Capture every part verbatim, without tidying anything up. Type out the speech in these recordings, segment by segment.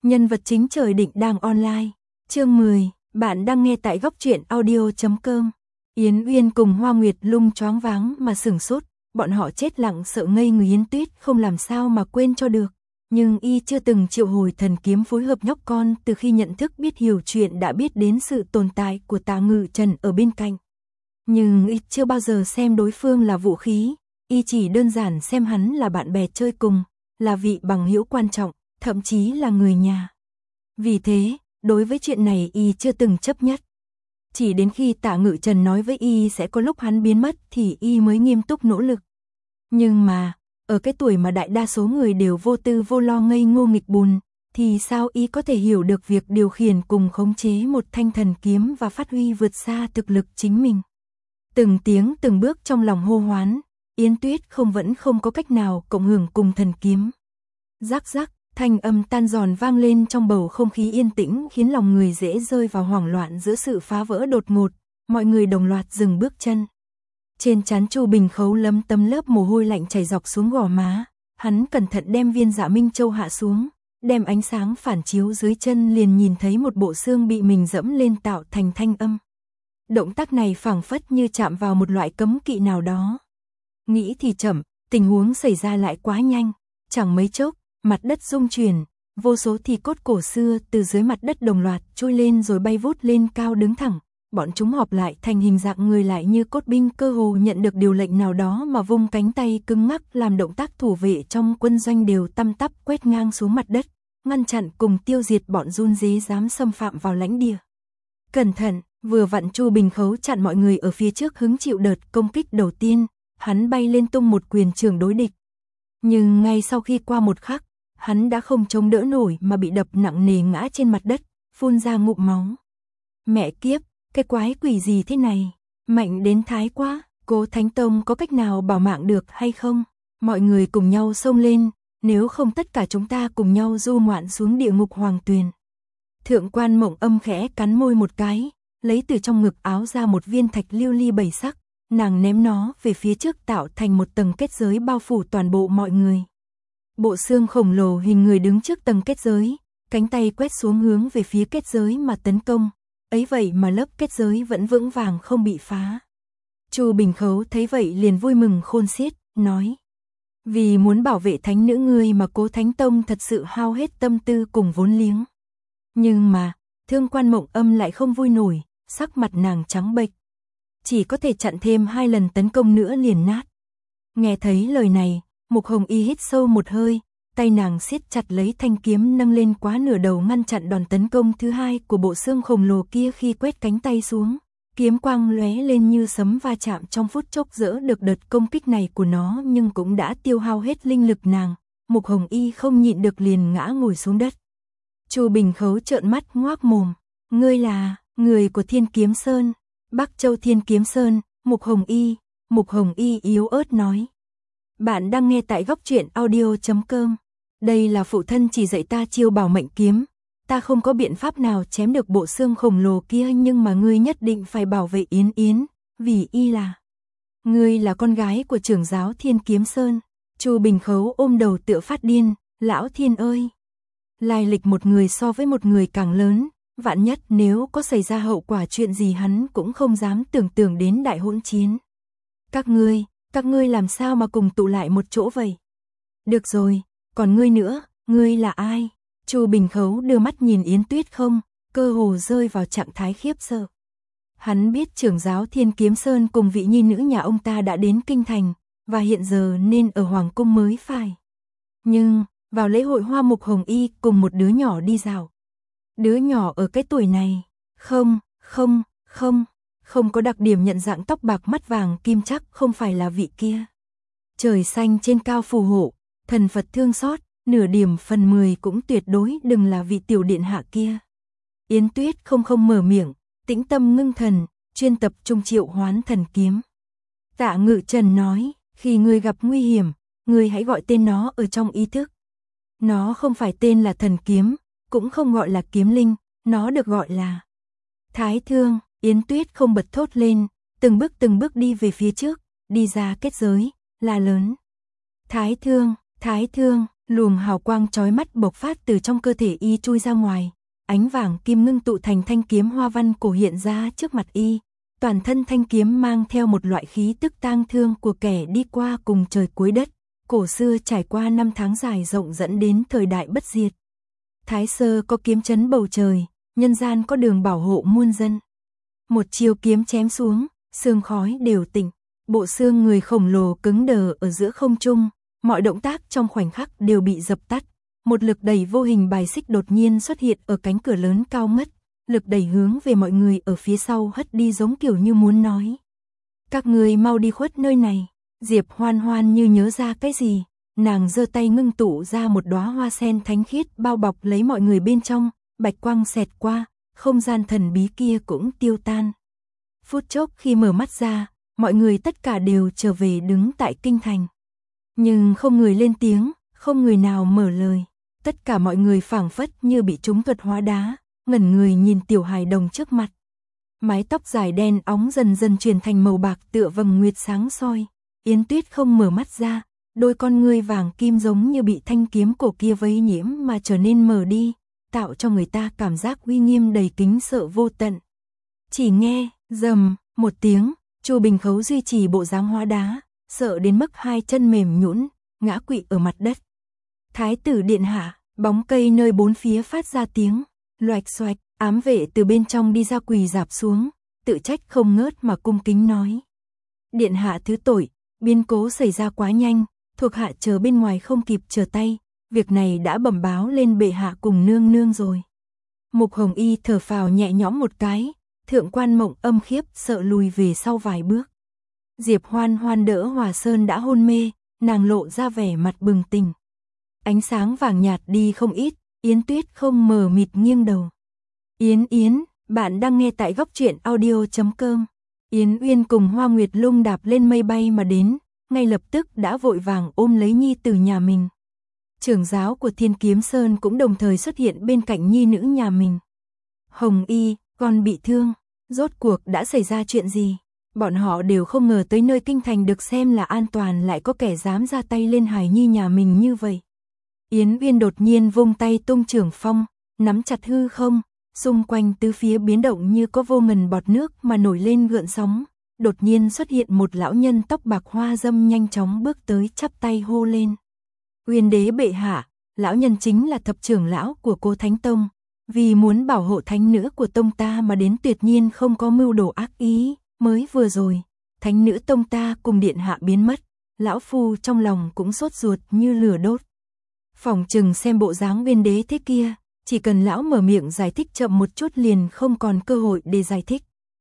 Nhân vật chính trời định đang online. Chương mười, bạn đang nghe tại góc truyện audio chấm com. Yến Uyên cùng Hoa Nguyệt Lung choáng váng mà sửng sốt, bọn họ chết lặng sợ ngây người. Yến Tuyết không làm sao mà quên cho được, nhưng y chưa từng triệu hồi thần kiếm phối hợp nhóc con từ khi nhận thức biết hiểu chuyện đã biết đến sự tồn tại của Tạ Ngự Trần ở bên cạnh. Nhưng y chưa bao giờ xem đối phương là vũ khí, y chỉ đơn giản xem hắn là bạn bè chơi cùng, là vị bằng hữu quan trọng, thậm chí là người nhà. Vì thế, đối với chuyện này y chưa từng chấp nhất. Chỉ đến khi Tạ Ngự Trần nói với y sẽ có lúc hắn biến mất thì y mới nghiêm túc nỗ lực. Nhưng mà, ở cái tuổi mà đại đa số người đều vô tư vô lo ngây ngô nghịch bùn, thì sao y có thể hiểu được việc điều khiển cùng khống chế một thanh thần kiếm và phát huy vượt xa thực lực chính mình. Từng tiếng từng bước trong lòng hô hoán, Yến Tuyết không vẫn không có cách nào cộng hưởng cùng thần kiếm. Rắc rắc, thanh âm tan giòn vang lên trong bầu không khí yên tĩnh khiến lòng người dễ rơi vào hoảng loạn giữa sự phá vỡ đột ngột, mọi người đồng loạt dừng bước chân. Trên trán Chu Bình Khấu lấm tấm lớp mồ hôi lạnh chảy dọc xuống gò má, hắn cẩn thận đem viên Dạ Minh Châu hạ xuống, đem ánh sáng phản chiếu dưới chân liền nhìn thấy một bộ xương bị mình dẫm lên tạo thành thanh âm. Động tác này phảng phất như chạm vào một loại cấm kỵ nào đó. Nghĩ thì chậm, tình huống xảy ra lại quá nhanh, chẳng mấy chốc, mặt đất rung chuyển, vô số thi cốt cổ xưa từ dưới mặt đất đồng loạt trôi lên rồi bay vút lên cao đứng thẳng. Bọn chúng họp lại thành hình dạng người lại như cốt binh cơ hồ nhận được điều lệnh nào đó mà vung cánh tay cứng ngắc làm động tác thủ vệ trong quân doanh đều tăm tắp quét ngang xuống mặt đất, ngăn chặn cùng tiêu diệt bọn run rế dám xâm phạm vào lãnh địa. Cẩn thận, vừa vặn Chu Bình Khấu chặn mọi người ở phía trước hứng chịu đợt công kích đầu tiên, hắn bay lên tung một quyền trường đối địch. Nhưng ngay sau khi qua một khắc, hắn đã không chống đỡ nổi mà bị đập nặng nề ngã trên mặt đất, phun ra ngụm máu. Mẹ kiếp! Cái quái quỷ gì thế này, mạnh đến thái quá, Cố Thánh Tông có cách nào bảo mạng được hay không? Mọi người cùng nhau xông lên, nếu không tất cả chúng ta cùng nhau du ngoạn xuống địa ngục hoàng tuyền. Thượng quan Mộng Âm khẽ cắn môi một cái, lấy từ trong ngực áo ra một viên thạch lưu ly bảy sắc, nàng ném nó về phía trước tạo thành một tầng kết giới bao phủ toàn bộ mọi người. Bộ xương khổng lồ hình người đứng trước tầng kết giới, cánh tay quét xuống hướng về phía kết giới mà tấn công. Ấy vậy mà lớp kết giới vẫn vững vàng không bị phá. Chu Bình Khấu thấy vậy liền vui mừng khôn xiết, nói: vì muốn bảo vệ thánh nữ ngươi mà Cố Thánh Tông thật sự hao hết tâm tư cùng vốn liếng. Nhưng mà, Thương quan Mộng Âm lại không vui nổi, sắc mặt nàng trắng bệch. Chỉ có thể chặn thêm hai lần tấn công nữa liền nát. Nghe thấy lời này, Mục Hồng Y hít sâu một hơi, tay nàng siết chặt lấy thanh kiếm nâng lên quá nửa đầu ngăn chặn đòn tấn công thứ hai của bộ xương khổng lồ kia. Khi quét cánh tay xuống, kiếm quang lóe lên như sấm va chạm trong phút chốc dỡ được đợt công kích này của nó, nhưng cũng đã tiêu hao hết linh lực nàng. Mục Hồng Y không nhịn được liền ngã ngồi xuống đất. Chu Bình Khấu trợn mắt ngoác mồm: ngươi là người của Thiên Kiếm Sơn, Bắc Châu Thiên Kiếm Sơn? Mục Hồng Y, Mục Hồng Y yếu ớt nói. Bạn đang nghe tại góc truyện audio chấm com. Đây là phụ thân chỉ dạy ta chiêu bảo mệnh kiếm, ta không có biện pháp nào chém được bộ xương khổng lồ kia, nhưng mà ngươi nhất định phải bảo vệ Yến Yến, vì y là ngươi là con gái của trưởng giáo Thiên Kiếm Sơn. Chu Bình Khấu ôm đầu tựa phát điên: lão Thiên ơi, lai lịch một người so với một người càng lớn, vạn nhất nếu có xảy ra hậu quả chuyện gì hắn cũng không dám tưởng tượng đến đại hỗn chiến. Các ngươi, các ngươi làm sao mà cùng tụ lại một chỗ vậy? Được rồi, còn ngươi nữa, ngươi là ai? Chu Bình Khấu đưa mắt nhìn Yến Tuyết không, cơ hồ rơi vào trạng thái khiếp sợ. Hắn biết trưởng giáo Thiên Kiếm Sơn cùng vị nhi nữ nhà ông ta đã đến kinh thành, và hiện giờ nên ở hoàng cung mới phải. Nhưng, vào lễ hội hoa Mục Hồng Y cùng một đứa nhỏ đi dạo. Đứa nhỏ ở cái tuổi này, không, không, không, không có đặc điểm nhận dạng, tóc bạc mắt vàng kim chắc, không phải là vị kia. Trời xanh trên cao phù hộ, thần Phật thương xót, nửa điểm phần mười cũng tuyệt đối đừng là vị tiểu điện hạ kia. Yến Tuyết không không mở miệng, tĩnh tâm ngưng thần, chuyên tập trung triệu hoán thần kiếm. Tạ Ngự Trần nói: khi ngươi gặp nguy hiểm, ngươi hãy gọi tên nó ở trong ý thức. Nó không phải tên là thần kiếm, cũng không gọi là kiếm linh, nó được gọi là Thái Thương. Yến Tuyết không bật thốt lên, từng bước từng bước đi về phía trước, đi ra kết giới, la lớn: Thái Thương, Thái Thương. Luồng hào quang chói mắt bộc phát từ trong cơ thể y chui ra ngoài, ánh vàng kim ngưng tụ thành thanh kiếm hoa văn cổ hiện ra trước mặt y. Toàn thân thanh kiếm mang theo một loại khí tức tang thương của kẻ đi qua cùng trời cuối đất, cổ xưa trải qua năm tháng dài rộng dẫn đến thời đại bất diệt. Thái sơ có kiếm chấn bầu trời, nhân gian có đường bảo hộ muôn dân. Một chiêu kiếm chém xuống, sương khói đều tỉnh, bộ xương người khổng lồ cứng đờ ở giữa không trung, mọi động tác trong khoảnh khắc đều bị dập tắt. Một lực đẩy vô hình bài xích đột nhiên xuất hiện ở cánh cửa lớn cao ngất, lực đẩy hướng về mọi người ở phía sau hất đi giống kiểu như muốn nói: các người mau đi khuất nơi này. Diệp Hoan Hoan như nhớ ra cái gì, nàng giơ tay ngưng tụ ra một đóa hoa sen thánh khiết bao bọc lấy mọi người bên trong, bạch quang xẹt qua, không gian thần bí kia cũng tiêu tan. Phút chốc khi mở mắt ra, mọi người tất cả đều trở về đứng tại kinh thành. Nhưng không người lên tiếng, không người nào mở lời, tất cả mọi người phảng phất như bị trúng thuật hóa đá, ngẩn người nhìn tiểu hài đồng trước mặt. Mái tóc dài đen óng dần dần chuyển thành màu bạc tựa vầng nguyệt sáng soi. Yến Tuyết không mở mắt ra, đôi con ngươi vàng kim giống như bị thanh kiếm cổ kia vây nhiễm mà trở nên mờ đi, tạo cho người ta cảm giác uy nghiêm đầy kính sợ vô tận. Chỉ nghe, rầm, một tiếng, Chu Bình Khấu duy trì bộ dáng hóa đá, sợ đến mức hai chân mềm nhũn, ngã quỵ ở mặt đất. Thái tử điện hạ, bóng cây nơi bốn phía phát ra tiếng loạch xoạch, ám vệ từ bên trong đi ra quỳ rạp xuống, tự trách không ngớt mà cung kính nói: điện hạ thứ tội, biến cố xảy ra quá nhanh, thuộc hạ chờ bên ngoài không kịp trở tay, việc này đã bẩm báo lên bệ hạ cùng nương nương rồi. Mục Hồng Y thở phào nhẹ nhõm một cái, thượng quan Mộng Âm khiếp sợ lùi về sau vài bước. Diệp Hoan Hoan đỡ Hòa Sơn đã hôn mê, nàng lộ ra vẻ mặt bừng tỉnh. Ánh sáng vàng nhạt đi không ít, Yến Tuyết không mờ mịt nghiêng đầu. Yến Yến, bạn đang nghe tại góc truyện audio chấm com. Yến Uyên cùng Hoa Nguyệt Lung đạp lên mây bay mà đến, ngay lập tức đã vội vàng ôm lấy nhi tử nhà mình. Trưởng giáo của Thiên Kiếm Sơn cũng đồng thời xuất hiện bên cạnh nhi nữ nhà mình. Hồng Y, con bị thương, rốt cuộc đã xảy ra chuyện gì? Bọn họ đều không ngờ tới nơi kinh thành được xem là an toàn lại có kẻ dám ra tay lên hài nhi nhà mình như vậy. Yến Uyên đột nhiên vung tay tung trưởng phong, nắm chặt hư không, xung quanh tứ phía biến động như có vô ngần bọt nước mà nổi lên gợn sóng. Đột nhiên xuất hiện một lão nhân tóc bạc hoa dâm nhanh chóng bước tới chắp tay hô lên: Uyên đế bệ hạ, lão nhân chính là thập trưởng lão của Cô Thánh Tông, vì muốn bảo hộ thánh nữ của tông ta mà đến, tuyệt nhiên không có mưu đồ ác ý. Mới vừa rồi, thánh nữ tông ta cùng điện hạ biến mất, lão phu trong lòng cũng sốt ruột như lửa đốt. Phỏng chừng xem bộ dáng Uyên đế thế kia, chỉ cần lão mở miệng giải thích chậm một chút liền không còn cơ hội để giải thích.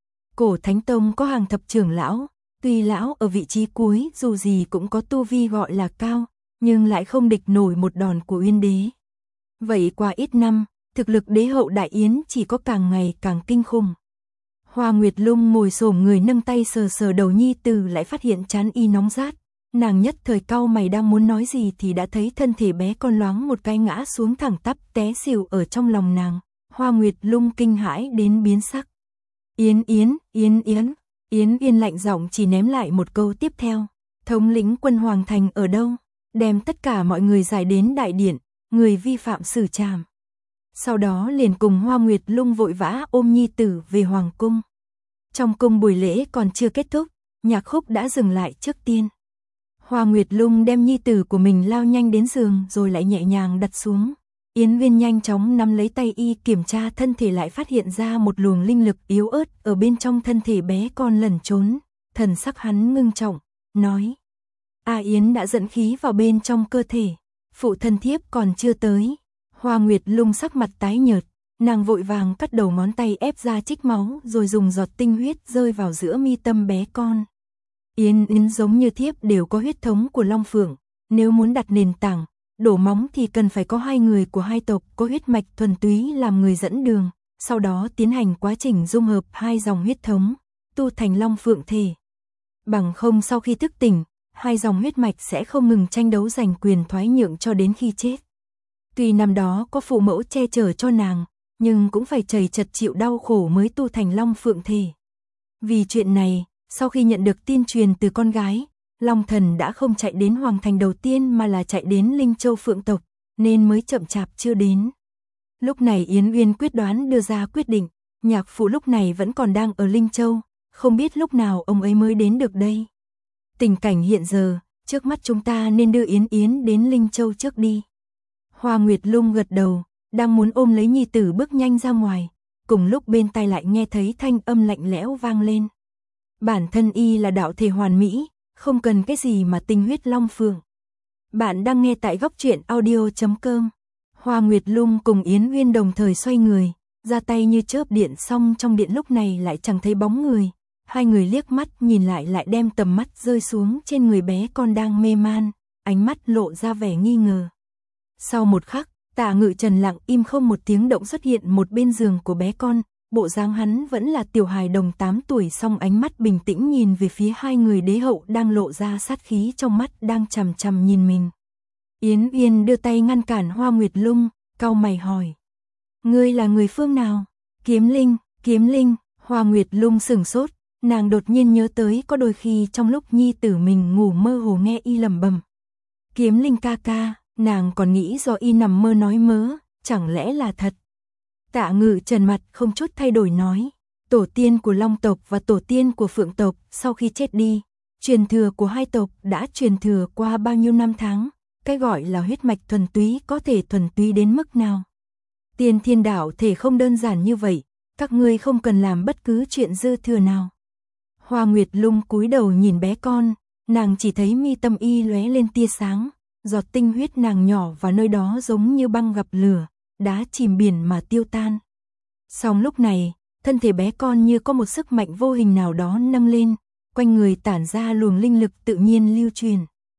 Cổ Thánh Tông có hàng thập trưởng lão, tuy lão ở vị trí cuối dù gì cũng có tu vi gọi là cao, nhưng lại không địch nổi một đòn của Uyên đế. Vậy qua ít năm, thực lực đế hậu Đại Yến chỉ có càng ngày càng kinh khủng. Hoa Nguyệt Lung ngồi xổm người nâng tay sờ sờ đầu nhi tử, lại phát hiện trán y nóng rát. Nàng nhất thời cau mày đang muốn nói gì thì đã thấy thân thể bé con loáng một cái ngã xuống thẳng tắp té xỉu ở trong lòng nàng. Hoa Nguyệt Lung kinh hãi đến biến sắc. Yến Yến, Yến Yến, Yến Yến lạnh giọng chỉ ném lại một câu tiếp theo: thống lĩnh quân Hoàng Thành ở đâu? Đem tất cả mọi người giải đến đại điện, người vi phạm xử trảm. Sau đó liền cùng Hoa Nguyệt Lung vội vã ôm nhi tử về Hoàng cung. Trong cung buổi lễ còn chưa kết thúc, nhạc khúc đã dừng lại trước tiên. Hoa Nguyệt Lung đem nhi tử của mình lao nhanh đến giường rồi lại nhẹ nhàng đặt xuống. Yến Viên nhanh chóng nắm lấy tay y kiểm tra thân thể, lại phát hiện ra một luồng linh lực yếu ớt ở bên trong thân thể bé con lẩn trốn. Thần sắc hắn ngưng trọng, nói: A Yến đã dẫn khí vào bên trong cơ thể, phụ thân thiếp còn chưa tới. Hoa Nguyệt Lung sắc mặt tái nhợt, nàng vội vàng cắt đầu ngón tay ép ra trích máu rồi dùng giọt tinh huyết rơi vào giữa mi tâm bé con. Yến Yến giống như thiếp đều có huyết thống của Long Phượng, nếu muốn đặt nền tảng, đổ móng thì cần phải có hai người của hai tộc có huyết mạch thuần túy làm người dẫn đường, sau đó tiến hành quá trình dung hợp hai dòng huyết thống, tu thành Long Phượng thể. Bằng không sau khi thức tỉnh, hai dòng huyết mạch sẽ không ngừng tranh đấu giành quyền thoái nhượng cho đến khi chết. Tuy năm đó có phụ mẫu che chở cho nàng, nhưng cũng phải chầy chật chịu đau khổ mới tu thành Long Phượng thể. Vì chuyện này, sau khi nhận được tin truyền từ con gái, Long Thần đã không chạy đến Hoàng Thành đầu tiên mà là chạy đến Linh Châu Phượng tộc, nên mới chậm chạp chưa đến. Lúc này Yến Uyên quyết đoán đưa ra quyết định, nhạc phụ lúc này vẫn còn đang ở Linh Châu, không biết lúc nào ông ấy mới đến được đây. Tình cảnh hiện giờ, trước mắt chúng ta nên đưa Yến Yến đến Linh Châu trước đi. Hoa Nguyệt Lung gật đầu, đang muốn ôm lấy nhi tử bước nhanh ra ngoài, cùng lúc bên tai lại nghe thấy thanh âm lạnh lẽo vang lên. Bản thân y là đạo thể hoàn mỹ, không cần cái gì mà tinh huyết long phượng. Bạn đang nghe tại góc truyện audio chấm com. Hoa Nguyệt Lung cùng Yến Uyên đồng thời xoay người, ra tay như chớp điện, xong trong điện lúc này lại chẳng thấy bóng người. Hai người liếc mắt nhìn lại lại đem tầm mắt rơi xuống trên người bé con đang mê man, ánh mắt lộ ra vẻ nghi ngờ. Sau một khắc, Tạ Ngự Trần lặng im không một tiếng động xuất hiện một bên giường của bé con, bộ dáng hắn vẫn là tiểu hài đồng tám tuổi, song ánh mắt bình tĩnh nhìn về phía hai người đế hậu đang lộ ra sát khí trong mắt đang chằm chằm nhìn mình. Yến Uyên đưa tay ngăn cản Hoa Nguyệt Lung, cau mày hỏi: "Ngươi là người phương nào?" "Kiếm Linh." "Kiếm Linh?" Hoa Nguyệt Lung sửng sốt, nàng đột nhiên nhớ tới có đôi khi trong lúc nhi tử mình ngủ mơ hồ nghe y lẩm bẩm: "Kiếm Linh ca ca." Nàng còn nghĩ do y nằm mơ nói mớ, chẳng lẽ là thật. Tạ Ngự Trần mặt không chút thay đổi nói: "Tổ tiên của Long tộc và tổ tiên của Phượng tộc sau khi chết đi, truyền thừa của hai tộc đã truyền thừa qua bao nhiêu năm tháng, cái gọi là huyết mạch thuần túy có thể thuần túy đến mức nào? Tiên thiên đạo thể không đơn giản như vậy, các ngươi không cần làm bất cứ chuyện dư thừa nào." Hoa Nguyệt Lung cúi đầu nhìn bé con, nàng chỉ thấy mi tâm y lóe lên tia sáng, giọt tinh huyết nàng nhỏ vào nơi đó giống như băng gặp lửa, đá chìm biển mà tiêu tan. Song lúc này, thân thể bé con như có một sức mạnh vô hình nào đó nâng lên, quanh người tản ra luồng linh lực tự nhiên lưu truyền.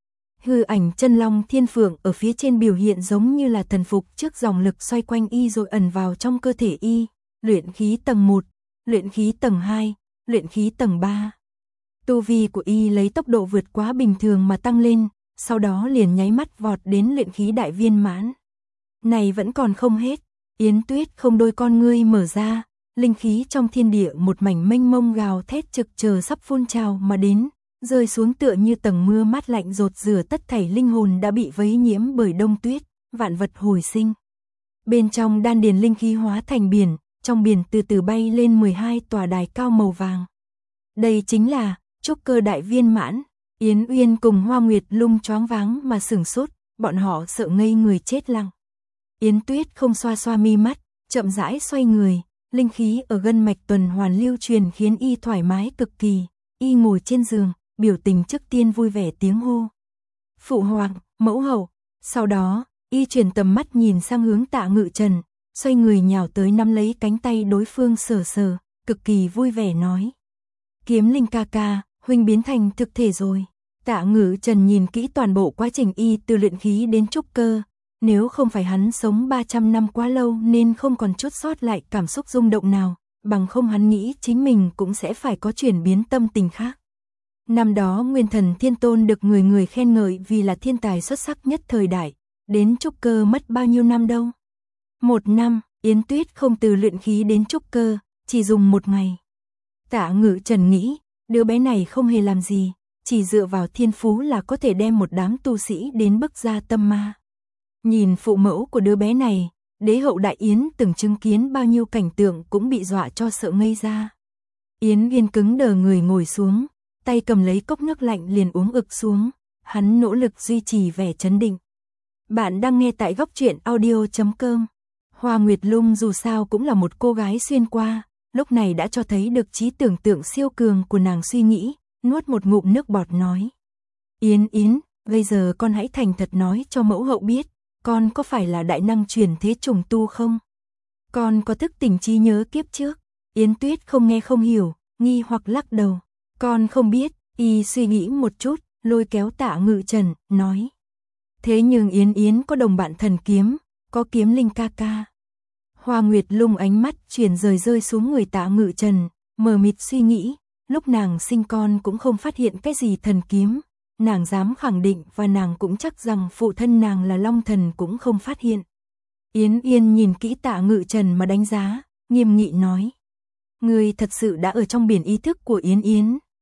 Hư ảnh chân long thiên phượng ở phía trên biểu hiện giống như là thần phục trước dòng lực xoay quanh y rồi ẩn vào trong cơ thể y, luyện khí tầng một, luyện khí tầng hai, luyện khí tầng ba. Tu vi của y lấy tốc độ vượt quá bình thường mà tăng lên, sau đó liền nháy mắt vọt đến luyện khí đại viên mãn. Này vẫn còn không hết, Yến Tuyết không đôi con ngươi mở ra, linh khí trong thiên địa một mảnh mênh mông gào thét trực chờ sắp phun trào mà đến, rơi xuống tựa như tầng mưa mát lạnh rột rửa tất thảy linh hồn đã bị vấy nhiễm bởi đông tuyết, vạn vật hồi sinh. Bên trong đan điền linh khí hóa thành biển, trong biển từ từ bay lên mười hai tòa đài cao màu vàng. Đây chính là trúc cơ đại viên mãn. Yến Uyên cùng Hoa Nguyệt Lung choáng váng mà sửng sốt, bọn họ sợ ngây người chết lặng. Yến Tuyết không xoa xoa mi mắt, chậm rãi xoay người, linh khí ở gân mạch tuần hoàn lưu truyền khiến y thoải mái cực kỳ. Y ngồi trên giường, biểu tình trước tiên vui vẻ tiếng hô: "Phụ hoàng, mẫu hậu." Sau đó, y chuyển tầm mắt nhìn sang hướng Tạ Ngự Trần, xoay người nhào tới nắm lấy cánh tay đối phương sờ sờ, cực kỳ vui vẻ nói: "Kiếm Linh ca ca, huynh biến thành thực thể rồi." Tạ Ngự Trần nhìn kỹ toàn bộ quá trình y từ luyện khí đến trúc cơ, nếu không phải hắn sống ba trăm năm quá lâu nên không còn chút sót lại cảm xúc rung động nào, bằng không hắn nghĩ chính mình cũng sẽ phải có chuyển biến tâm tình khác. Năm đó Nguyên Thần Thiên Tôn được người người khen ngợi vì là thiên tài xuất sắc nhất thời đại, đến trúc cơ mất bao nhiêu năm đâu? Một năm, Yến Tuyết không từ luyện khí đến trúc cơ, chỉ dùng một ngày. Tạ Ngự Trần nghĩ, đứa bé này không hề làm gì, chỉ dựa vào thiên phú là có thể đem một đám tu sĩ đến bức ra tâm ma. Nhìn phụ mẫu của đứa bé này, đế hậu Đại Yến từng chứng kiến bao nhiêu cảnh tượng cũng bị dọa cho sợ ngây ra. Yến Uyên cứng đờ người ngồi xuống, tay cầm lấy cốc nước lạnh liền uống ực xuống, hắn nỗ lực duy trì vẻ trấn định. Bạn đang nghe tại góc truyện audio chấm com. Hoa Nguyệt Lung dù sao cũng là một cô gái xuyên qua, lúc này đã cho thấy được trí tưởng tượng siêu cường của nàng, suy nghĩ, nuốt một ngụm nước bọt nói: "Yến Yến, bây giờ con hãy thành thật nói cho mẫu hậu biết, con có phải là đại năng truyền thế trùng tu không? Con có thức tỉnh trí nhớ kiếp trước?" Yến Tuyết không nghe không hiểu, nghi hoặc lắc đầu: "Con không biết." Y suy nghĩ một chút, lôi kéo Tạ Ngự Trần, nói: "Thế nhưng Yến Yến có đồng bạn thần kiếm, có Kiếm Linh ca ca." Hoa Nguyệt Lung ánh mắt chuyển rời rơi xuống người Tạ Ngự Trần, mờ mịt suy nghĩ, lúc nàng sinh con cũng không phát hiện cái gì thần kiếm, nàng dám khẳng định và nàng cũng chắc rằng phụ thân nàng là Long Thần cũng không phát hiện. Yến Uyên nhìn kỹ Tạ Ngự Trần mà đánh giá, nghiêm nghị nói: "Ngươi thật sự đã ở trong biển ý thức của Yến Yến."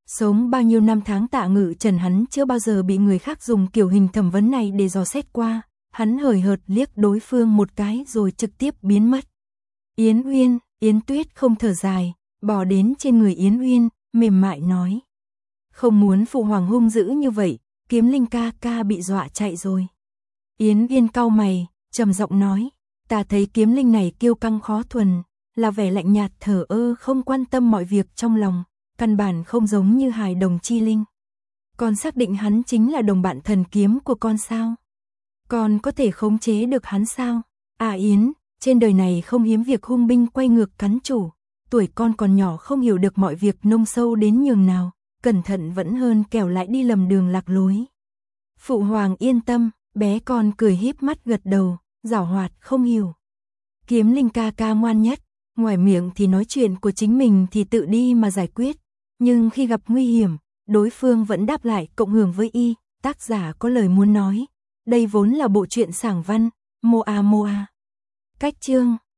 Sống bao nhiêu năm tháng Tạ Ngự Trần hắn chưa bao giờ bị người khác dùng kiểu hình thẩm vấn này để dò xét qua, hắn hời hợt liếc đối phương một cái rồi trực tiếp biến mất. Yến Uyên, Yến Tuyết không thở dài, bò đến trên người Yến Uyên, mềm mại nói. Không muốn phụ hoàng hung dữ như vậy, Kiếm Linh ca ca bị dọa chạy rồi. Yến Uyên cau mày, trầm giọng nói, ta thấy Kiếm Linh này kiêu căng khó thuần, là vẻ lạnh nhạt thờ ơ không quan tâm mọi việc trong lòng, căn bản không giống như hài đồng chi linh. Con xác định hắn chính là đồng bạn thần kiếm của con sao? Con có thể khống chế được hắn sao? À Yến, trên đời này không hiếm việc hung binh quay ngược cắn chủ, tuổi con còn nhỏ không hiểu được mọi việc nông sâu đến nhường nào, cẩn thận vẫn hơn kẻo lại đi lầm đường lạc lối. Phụ hoàng yên tâm, bé con cười híp mắt gật đầu, giảo hoạt không hiểu. Kiếm Linh ca ca ngoan nhất, ngoài miệng thì nói chuyện của chính mình thì tự đi mà giải quyết, nhưng khi gặp nguy hiểm, đối phương vẫn đáp lại cộng hưởng với y, tác giả có lời muốn nói. Đây vốn là bộ truyện sảng văn, Moa Moa. Cách chương